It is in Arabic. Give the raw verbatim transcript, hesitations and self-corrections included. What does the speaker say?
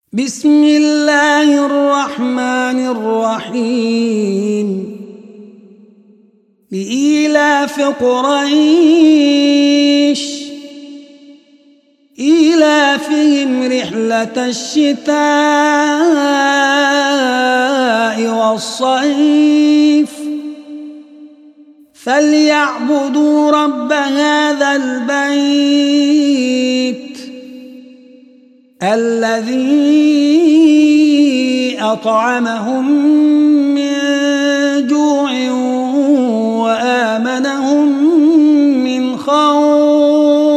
بسم الله الرحمن الرحيم لإيلاف قريش إيلافهم رحلة الشتاء والصيف فليعبدوا رب هذا البيت الذي أطعمهم من جوع وآمنهم من خوف.